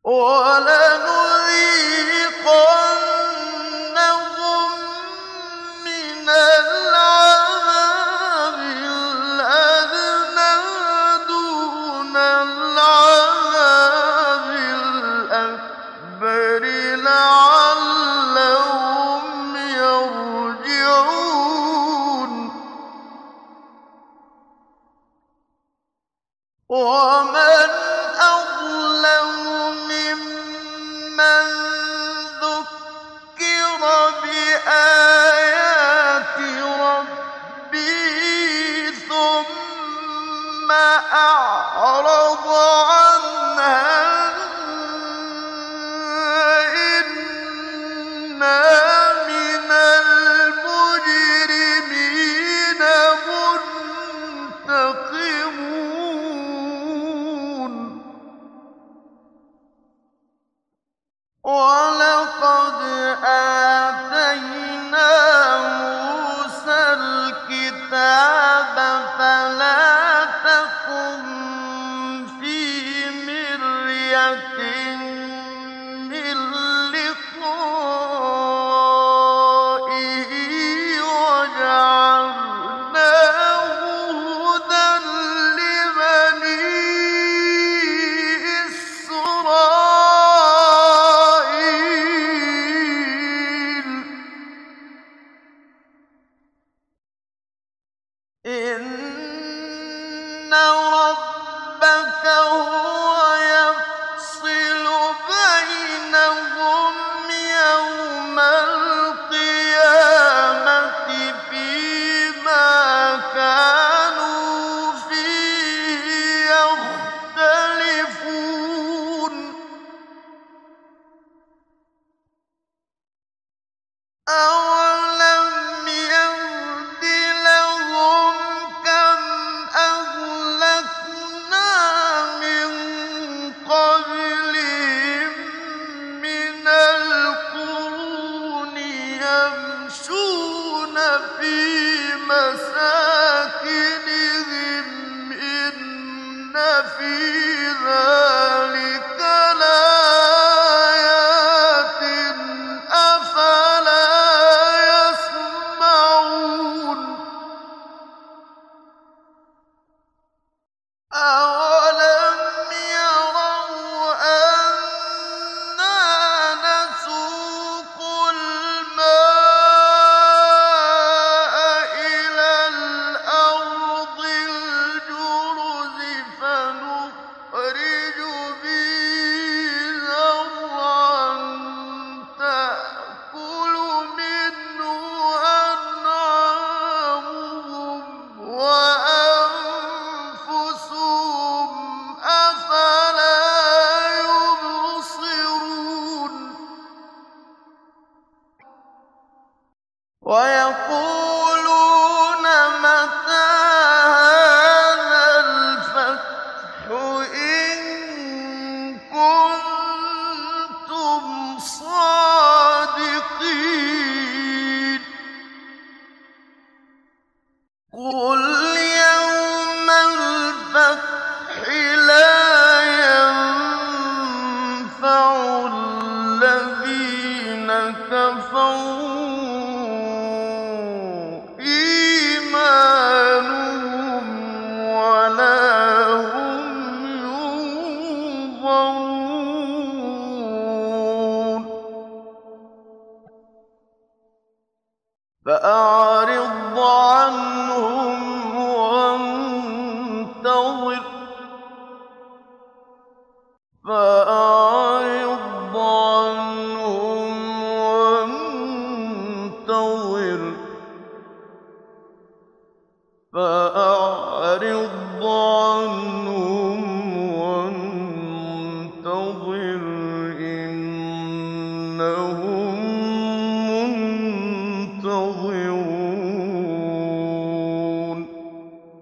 وَلَنُذِيقَنَّهُم مِّنَ الْعَذَابِ الْأَدْنَىٰ دُونَ الْعَذَابِ الْأَكْبَرِ لَعَلَّهُمْ يَرْجِعُونَ وَمَنْ أَظْلَمُ مِمَّن ذُكِّرَ بِآيَاتِ رَبِّهِ ثُمَّ أَعْرَضَ عَنْهَا إِنَّا مِنَ الْمُجْرِمِينَ مُنتَقِمُونَ وَلَقَدْ آتَيْنَا مُوسَى الْكِتَابَ فَلَا تَكُن فِي مِرْيَةٍ مِّن لِّقَائِهِ وَجَعَلْنَاهُ هُدًى لِّبَنِي إِسْرَائِيلَ إِنَّ رَبَّكَ هُوَ يَفْصِلُ بَيْنَهُمْ يَوْمَ الْقِيَامَةِ فِيمَا كَانُوا فِيهِ يَخْتَلِفُونَ أَوَلَمْ يَهْدِ لَهُمْ كَمْ أَهْلَكْنَا مِن قَبْلِهِم مِّنَ الْقُرُونِ يَمْشُونَ فِي مَسَاكِنِهِمْ إِنَّ فِي ذَٰلِكَ لَآيَاتٍ ۖ أَفَلَا يَسْمَعُونَ أَوَلَمْ يَرَوْا أَنَّا نَسُوقُ الْمَاءَ إِلَى الْأَرْضِ الْجُرُزِ فَنُخْرِجُ بِهِ زَرْعًا تَأْكُلُ مِنْهُ أَنْعَامُهُمْ وَأَنفُسُهُمْ ۖ أَفَلَا يُبْصِرُونَ وَيَقُولُونَ مَتَىٰ هَٰذَا الْفَتْحُ إِن كُنتُمْ صَادِقِينَ قُلْ يَوْمَ الْفَتْحِ لَا يَنفَعُ الَّذِينَ كَفَرُوا إِيمَانُهُمْ وَلَا هُمْ يُنظَرُونَ فَأَعْرِضْ عَنْهُمْ وَانتَظِرْ فَأَعْرِضْ عَنْهُمْ وَانتَظِرْ